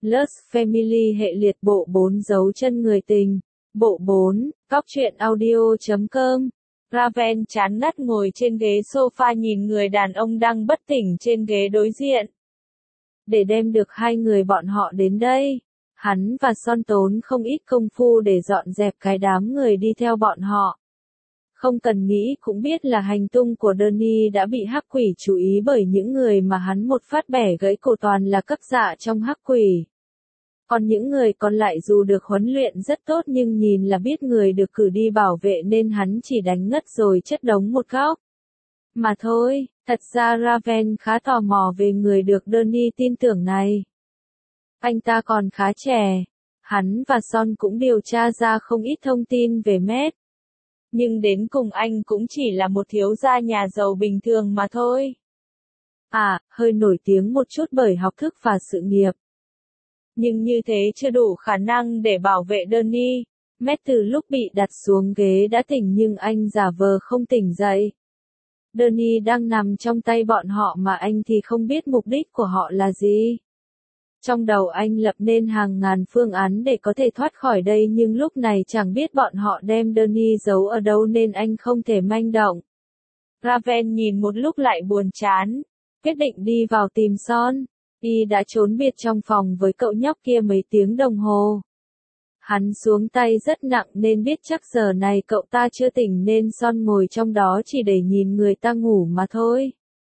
Lust Family hệ liệt bộ 4 dấu chân người tình. Bộ 4, Cóc truyện audio.com. Raven chán ngắt ngồi trên ghế sofa nhìn người đàn ông đang bất tỉnh trên ghế đối diện. Để đem được hai người bọn họ đến đây, hắn và Son tốn không ít công phu để dọn dẹp cái đám người đi theo bọn họ. Không cần nghĩ cũng biết là hành tung của Danny đã bị hắc quỷ chú ý bởi những người mà hắn một phát bẻ gãy cổ toàn là cấp dạ trong hắc quỷ. Còn những người còn lại dù được huấn luyện rất tốt nhưng nhìn là biết người được cử đi bảo vệ nên hắn chỉ đánh ngất rồi chất đống một góc. Mà thôi, thật ra Raven khá tò mò về người được Danny tin tưởng này. Anh ta còn khá trẻ, hắn và Son cũng điều tra ra không ít thông tin về Matt. Nhưng đến cùng anh cũng chỉ là một thiếu gia nhà giàu bình thường mà thôi. Hơi nổi tiếng một chút bởi học thức và sự nghiệp. Nhưng như thế chưa đủ khả năng để bảo vệ Danny. Matt từ lúc bị đặt xuống ghế đã tỉnh nhưng anh giả vờ không tỉnh dậy. Danny đang nằm trong tay bọn họ mà anh thì không biết mục đích của họ là gì. Trong đầu anh lập nên hàng ngàn phương án để có thể thoát khỏi đây nhưng lúc này chẳng biết bọn họ đem Danny giấu ở đâu nên anh không thể manh động. Raven nhìn một lúc lại buồn chán, quyết định đi vào tìm Son. Y đã trốn biệt trong phòng với cậu nhóc kia mấy tiếng đồng hồ. Hắn xuống tay rất nặng nên biết chắc giờ này cậu ta chưa tỉnh nên Son ngồi trong đó chỉ để nhìn người ta ngủ mà thôi.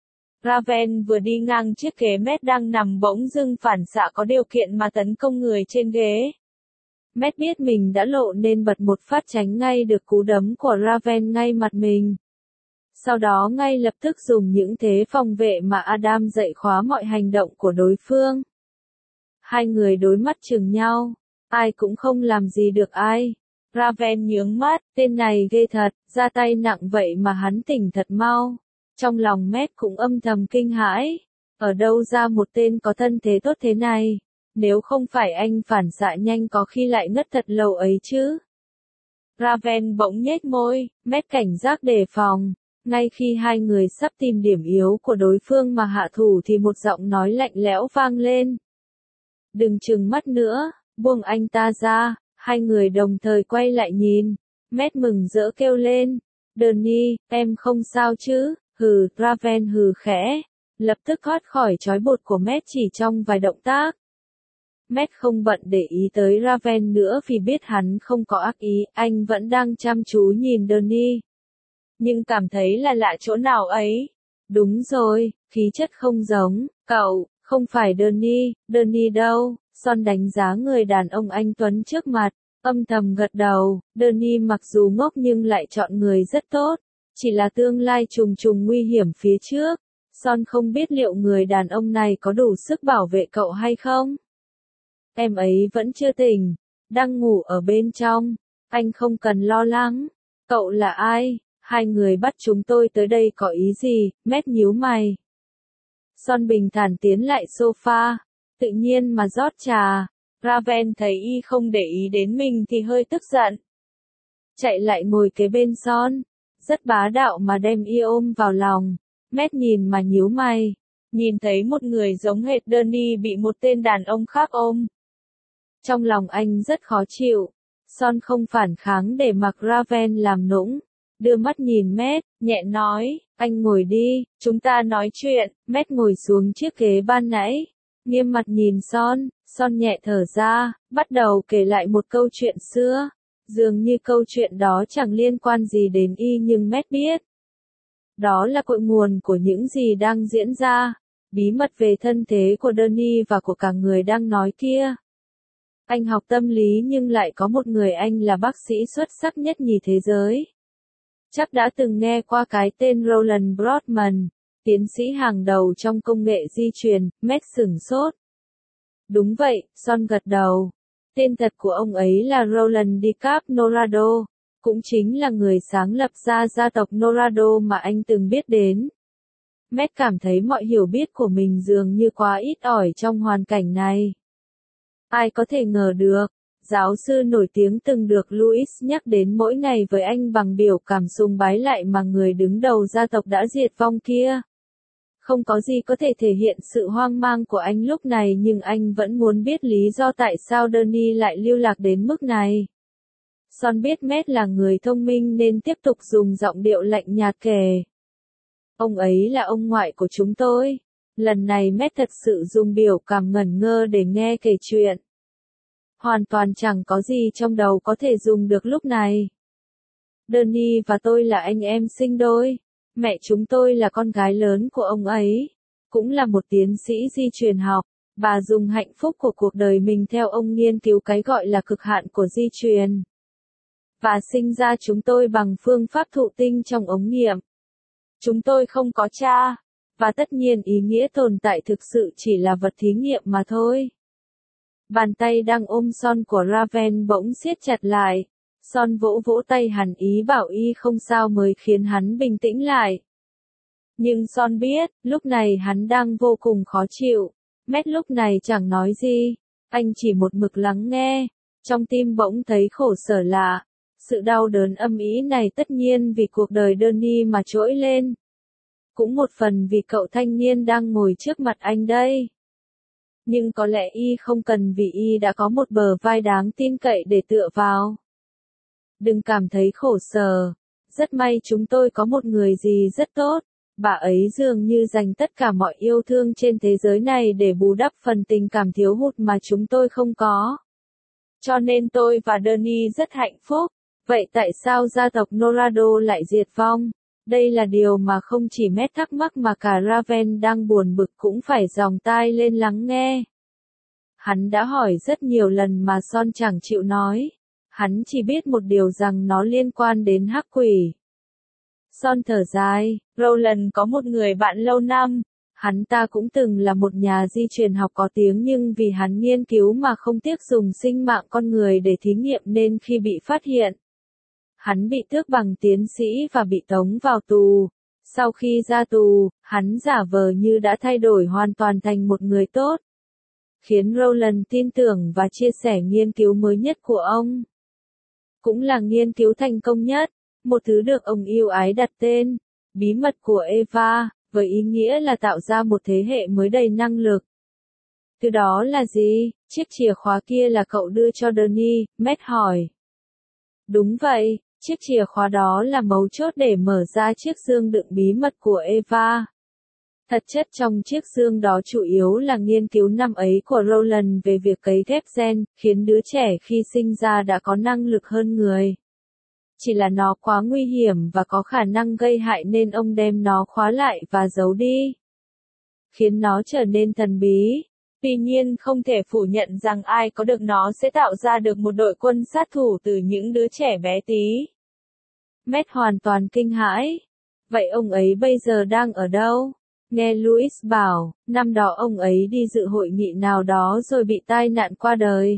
Raven vừa đi ngang chiếc ghế Matt đang nằm bỗng dưng phản xạ có điều kiện mà tấn công người trên ghế. Matt biết mình đã lộ nên bật một phát tránh ngay được cú đấm của Raven ngay mặt mình. Sau đó ngay lập tức dùng những thế phòng vệ mà Adam dạy khóa mọi hành động của đối phương. Hai người đối mắt chừng nhau, ai cũng không làm gì được ai. Raven nhướng mắt, tên này ghê thật, ra tay nặng vậy mà hắn tỉnh thật mau. Trong lòng Matt cũng âm thầm kinh hãi, ở đâu ra một tên có thân thế tốt thế này, nếu không phải anh phản xạ nhanh có khi lại ngất thật lâu ấy chứ. Raven bỗng nhếch môi, Matt cảnh giác đề phòng. Ngay khi hai người sắp tìm điểm yếu của đối phương mà hạ thủ thì một giọng nói lạnh lẽo vang lên. Đừng trừng mắt nữa, buông anh ta ra. Hai người đồng thời quay lại nhìn. Matt mừng rỡ kêu lên. Danny, em không sao chứ? Hừ, Raven hừ khẽ. Lập tức thoát khỏi trói buộc của Matt chỉ trong vài động tác. Matt không bận để ý tới Raven nữa vì biết hắn không có ác ý, anh vẫn đang chăm chú nhìn Danny. Nhưng cảm thấy là lạ chỗ nào ấy. Đúng rồi, khí chất không giống, cậu, không phải Danny đâu. Son đánh giá người đàn ông anh tuấn trước mặt, âm thầm gật đầu. Danny mặc dù ngốc nhưng lại chọn người rất tốt, chỉ là tương lai trùng trùng nguy hiểm phía trước. Son không biết liệu người đàn ông này có đủ sức bảo vệ cậu hay không. Em ấy vẫn chưa tỉnh, đang ngủ ở bên trong, anh không cần lo lắng. Cậu là ai? Hai người bắt chúng tôi tới đây có ý gì? Matt nhíu mày. Son bình thản tiến lại sofa, tự nhiên mà rót trà. Raven thấy y không để ý đến mình thì hơi tức giận. Chạy lại ngồi kế bên Son, rất bá đạo mà đem y ôm vào lòng. Matt nhìn mà nhíu mày, nhìn thấy một người giống hệt Danny bị một tên đàn ông khác ôm. Trong lòng anh rất khó chịu. Son không phản kháng để mặc Raven làm nũng. Đưa mắt nhìn Matt, nhẹ nói, anh ngồi đi, chúng ta nói chuyện. Matt ngồi xuống chiếc ghế ban nãy, nghiêm mặt nhìn Son nhẹ thở ra, bắt đầu kể lại một câu chuyện xưa. Dường như câu chuyện đó chẳng liên quan gì đến y nhưng Matt biết. Đó là cội nguồn của những gì đang diễn ra, bí mật về thân thế của Danny và của cả người đang nói kia. Anh học tâm lý nhưng lại có một người anh là bác sĩ xuất sắc nhất nhì thế giới. Chắc đã từng nghe qua cái tên Roland Brodman, tiến sĩ hàng đầu trong công nghệ di truyền. Matt sửng sốt. Đúng vậy, Son gật đầu. Tên thật của ông ấy là Roland DeCap Norado, cũng chính là người sáng lập ra gia tộc Norado mà anh từng biết đến. Matt cảm thấy mọi hiểu biết của mình dường như quá ít ỏi trong hoàn cảnh này. Ai có thể ngờ được, giáo sư nổi tiếng từng được Louis nhắc đến mỗi ngày với anh bằng biểu cảm sùng bái lại mà người đứng đầu gia tộc đã diệt vong kia. Không có gì có thể thể hiện sự hoang mang của anh lúc này nhưng anh vẫn muốn biết lý do tại sao Danny lại lưu lạc đến mức này. Son biết Matt là người thông minh nên tiếp tục dùng giọng điệu lạnh nhạt kể. Ông ấy là ông ngoại của chúng tôi. Lần này Matt thật sự dùng biểu cảm ngẩn ngơ để nghe kể chuyện. Hoàn toàn chẳng có gì trong đầu có thể dùng được lúc này. Danny và tôi là anh em sinh đôi. Mẹ chúng tôi là con gái lớn của ông ấy. Cũng là một tiến sĩ di truyền học. Bà dùng hạnh phúc của cuộc đời mình theo ông nghiên cứu cái gọi là cực hạn của di truyền. Và sinh ra chúng tôi bằng phương pháp thụ tinh trong ống nghiệm. Chúng tôi không có cha. Và tất nhiên ý nghĩa tồn tại thực sự chỉ là vật thí nghiệm mà thôi. Bàn tay đang ôm Son của Raven bỗng siết chặt lại. Son vỗ vỗ tay hắn ý bảo y không sao mới khiến hắn bình tĩnh lại. Nhưng Son biết, lúc này hắn đang vô cùng khó chịu. Matt lúc này chẳng nói gì. Anh chỉ một mực lắng nghe. Trong tim bỗng thấy khổ sở lạ. Sự đau đớn âm ỉ này tất nhiên vì cuộc đời Danny mà trỗi lên. Cũng một phần vì cậu thanh niên đang ngồi trước mặt anh đây. Nhưng có lẽ y không cần vì y đã có một bờ vai đáng tin cậy để tựa vào. Đừng cảm thấy khổ sở. Rất may chúng tôi có một người dì rất tốt. Bà ấy dường như dành tất cả mọi yêu thương trên thế giới này để bù đắp phần tình cảm thiếu hụt mà chúng tôi không có. Cho nên tôi và Danny rất hạnh phúc. Vậy tại sao gia tộc Norado lại diệt vong? Đây là điều mà không chỉ Matt thắc mắc mà cả Raven đang buồn bực cũng phải dòng tai lên lắng nghe. Hắn đã hỏi rất nhiều lần mà Son chẳng chịu nói. Hắn chỉ biết một điều rằng nó liên quan đến hắc quỷ. Son thở dài, Roland có một người bạn lâu năm. Hắn ta cũng từng là một nhà di truyền học có tiếng nhưng vì hắn nghiên cứu mà không tiếc dùng sinh mạng con người để thí nghiệm nên khi bị phát hiện, hắn bị tước bằng tiến sĩ và bị tống vào tù. Sau khi ra tù, hắn giả vờ như đã thay đổi hoàn toàn thành một người tốt. Khiến Roland tin tưởng và chia sẻ nghiên cứu mới nhất của ông. Cũng là nghiên cứu thành công nhất, một thứ được ông yêu ái đặt tên, bí mật của Eva, với ý nghĩa là tạo ra một thế hệ mới đầy năng lực. Thứ đó là gì? Chiếc chìa khóa kia là cậu đưa cho Danny, Matt hỏi. Đúng vậy, chiếc chìa khóa đó là mấu chốt để mở ra chiếc dương đựng bí mật của Eva. Thật chất trong chiếc dương đó chủ yếu là nghiên cứu năm ấy của Roland về việc cấy ghép gen, khiến đứa trẻ khi sinh ra đã có năng lực hơn người. Chỉ là nó quá nguy hiểm và có khả năng gây hại nên ông đem nó khóa lại và giấu đi. Khiến nó trở nên thần bí. Tuy nhiên không thể phủ nhận rằng ai có được nó sẽ tạo ra được một đội quân sát thủ từ những đứa trẻ bé tí. Matt hoàn toàn kinh hãi. Vậy ông ấy bây giờ đang ở đâu? Nghe Louis bảo, năm đó ông ấy đi dự hội nghị nào đó rồi bị tai nạn qua đời.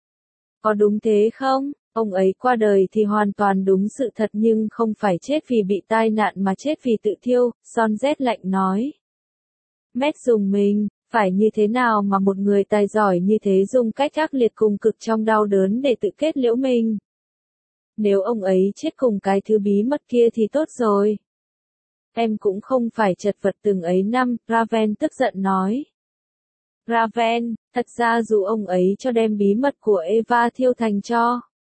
Có đúng thế không? Ông ấy qua đời thì hoàn toàn đúng sự thật nhưng không phải chết vì bị tai nạn mà chết vì tự thiêu, Son rét lạnh nói. Matt dùng mình, phải như thế nào mà một người tài giỏi như thế dùng cách ác liệt cùng cực trong đau đớn để tự kết liễu mình. Nếu ông ấy chết cùng cái thứ bí mật kia thì tốt rồi. Em cũng không phải chật vật từng ấy năm, Raven tức giận nói. Raven, thật ra dù ông ấy cho đem bí mật của Eva thiêu thành tro,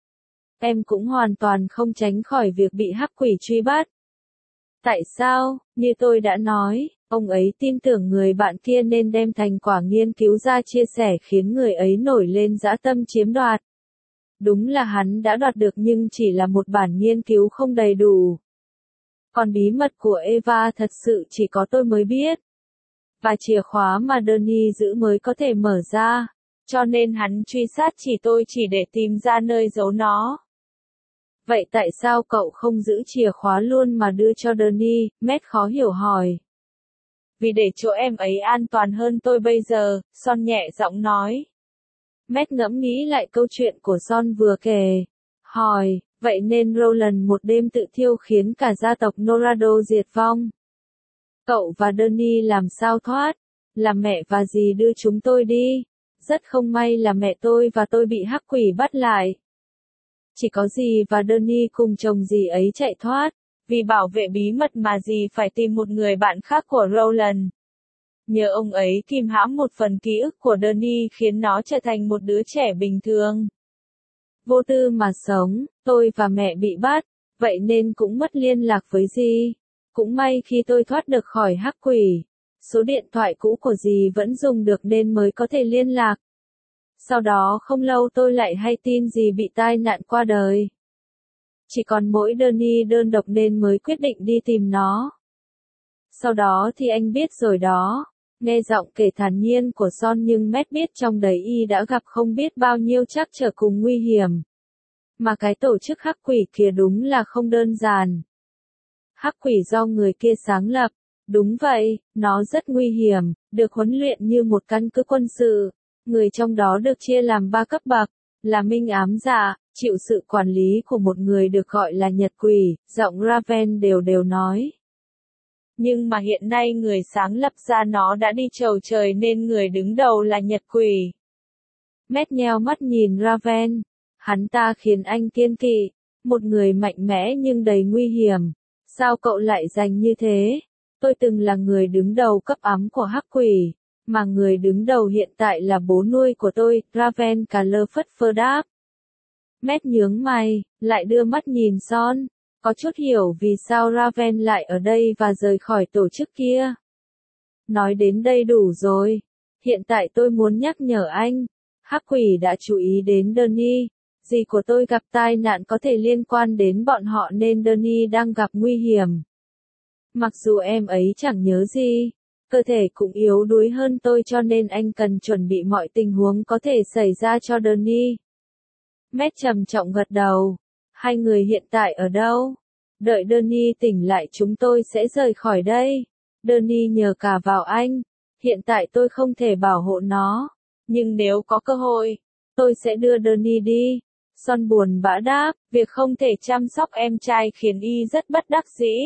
em cũng hoàn toàn không tránh khỏi việc bị hắc quỷ truy bắt. Tại sao, như tôi đã nói, ông ấy tin tưởng người bạn kia nên đem thành quả nghiên cứu ra chia sẻ khiến người ấy nổi lên dã tâm chiếm đoạt. Đúng là hắn đã đoạt được nhưng chỉ là một bản nghiên cứu không đầy đủ. Còn bí mật của Eva thật sự chỉ có tôi mới biết. Và chìa khóa mà Danny giữ mới có thể mở ra. Cho nên hắn truy sát tôi chỉ để tìm ra nơi giấu nó. Vậy tại sao cậu không giữ chìa khóa luôn mà đưa cho Danny? Matt khó hiểu hỏi. Vì để chỗ em ấy an toàn hơn tôi bây giờ, Son nhẹ giọng nói. Matt ngẫm nghĩ lại câu chuyện của Son vừa kể. Hỏi, vậy nên Roland một đêm tự thiêu khiến cả gia tộc Norado diệt vong. Cậu và Danny làm sao thoát? Là mẹ và dì đưa chúng tôi đi. Rất không may là mẹ tôi và tôi bị hắc quỷ bắt lại. Chỉ có dì và Danny cùng chồng dì ấy chạy thoát. Vì bảo vệ bí mật mà dì phải tìm một người bạn khác của Roland. Nhờ ông ấy kìm hãm một phần ký ức của Danny khiến nó trở thành một đứa trẻ bình thường. Vô tư mà sống, tôi và mẹ bị bắt, vậy nên cũng mất liên lạc với dì. Cũng may khi tôi thoát được khỏi hắc quỷ, số điện thoại cũ của dì vẫn dùng được nên mới có thể liên lạc. Sau đó không lâu tôi lại hay tin dì bị tai nạn qua đời. Chỉ còn mỗi Danny đơn độc nên mới quyết định đi tìm nó. Sau đó thì anh biết rồi đó. Nghe giọng kể thản nhiên của Son nhưng Matt biết trong đấy y đã gặp không biết bao nhiêu trắc trở cùng nguy hiểm. Mà cái tổ chức hắc quỷ kia đúng là không đơn giản. Hắc quỷ do người kia sáng lập. Đúng vậy, nó rất nguy hiểm, được huấn luyện như một căn cứ quân sự. Người trong đó được chia làm 3 cấp bậc, là minh ám giả, chịu sự quản lý của một người được gọi là Nhật Quỷ, giọng Raven đều nói. Nhưng mà hiện nay người sáng lập ra nó đã đi chầu trời nên người đứng đầu là Nhật Quỷ. Matt nheo mắt nhìn Raven. Hắn ta khiến anh kiêng kỵ. Một người mạnh mẽ nhưng đầy nguy hiểm. Sao cậu lại giành như thế? Tôi từng là người đứng đầu cấp ám của hắc quỷ. Mà người đứng đầu hiện tại là bố nuôi của tôi, Raven cà lơ phất phơ đáp. Matt nhướng mày, lại đưa mắt nhìn Son. Có chút hiểu vì sao Raven lại ở đây và rời khỏi tổ chức kia. Nói đến đây đủ rồi. Hiện tại tôi muốn nhắc nhở anh. Hắc quỷ đã chú ý đến Danny. Dì của tôi gặp tai nạn có thể liên quan đến bọn họ nên Danny đang gặp nguy hiểm. Mặc dù em ấy chẳng nhớ gì, cơ thể cũng yếu đuối hơn tôi cho nên anh cần chuẩn bị mọi tình huống có thể xảy ra cho Danny. Matt trầm trọng gật đầu. Hai người hiện tại ở đâu? Đợi Danny tỉnh lại chúng tôi sẽ rời khỏi đây. Danny nhờ cả vào anh. Hiện tại tôi không thể bảo hộ nó. Nhưng nếu có cơ hội, tôi sẽ đưa Danny đi. Son buồn bã đáp, việc không thể chăm sóc em trai khiến y rất bất đắc dĩ.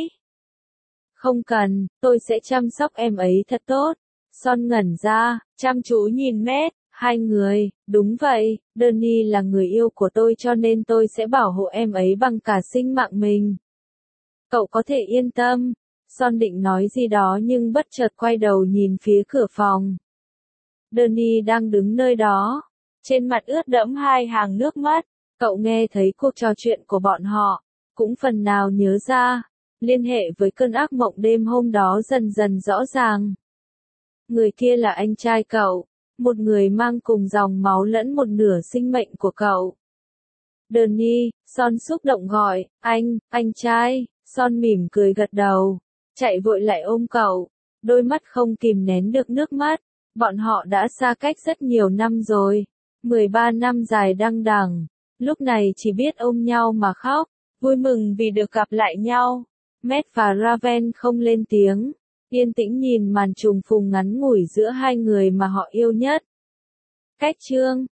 Không cần, tôi sẽ chăm sóc em ấy thật tốt. Son ngẩn ra, chăm chú nhìn Matt. Hai người, đúng vậy, Danny là người yêu của tôi cho nên tôi sẽ bảo hộ em ấy bằng cả sinh mạng mình. Cậu có thể yên tâm. Son định nói gì đó nhưng bất chợt quay đầu nhìn phía cửa phòng. Danny đang đứng nơi đó. Trên mặt ướt đẫm hai hàng nước mắt. Cậu nghe thấy cuộc trò chuyện của bọn họ. Cũng phần nào nhớ ra. Liên hệ với cơn ác mộng đêm hôm đó dần dần rõ ràng. Người kia là anh trai cậu. Một người mang cùng dòng máu lẫn một nửa sinh mệnh của cậu. Danny, Son xúc động gọi, anh trai. Son mỉm cười gật đầu. Chạy vội lại ôm cậu. Đôi mắt không kìm nén được nước mắt. Bọn họ đã xa cách rất nhiều năm rồi. 13 năm dài đăng đẳng. Lúc này chỉ biết ôm nhau mà khóc. Vui mừng vì được gặp lại nhau. Matt và Raven không lên tiếng. Yên tĩnh nhìn màn trùng phùng ngắn ngủi giữa hai người mà họ yêu nhất. Cách chương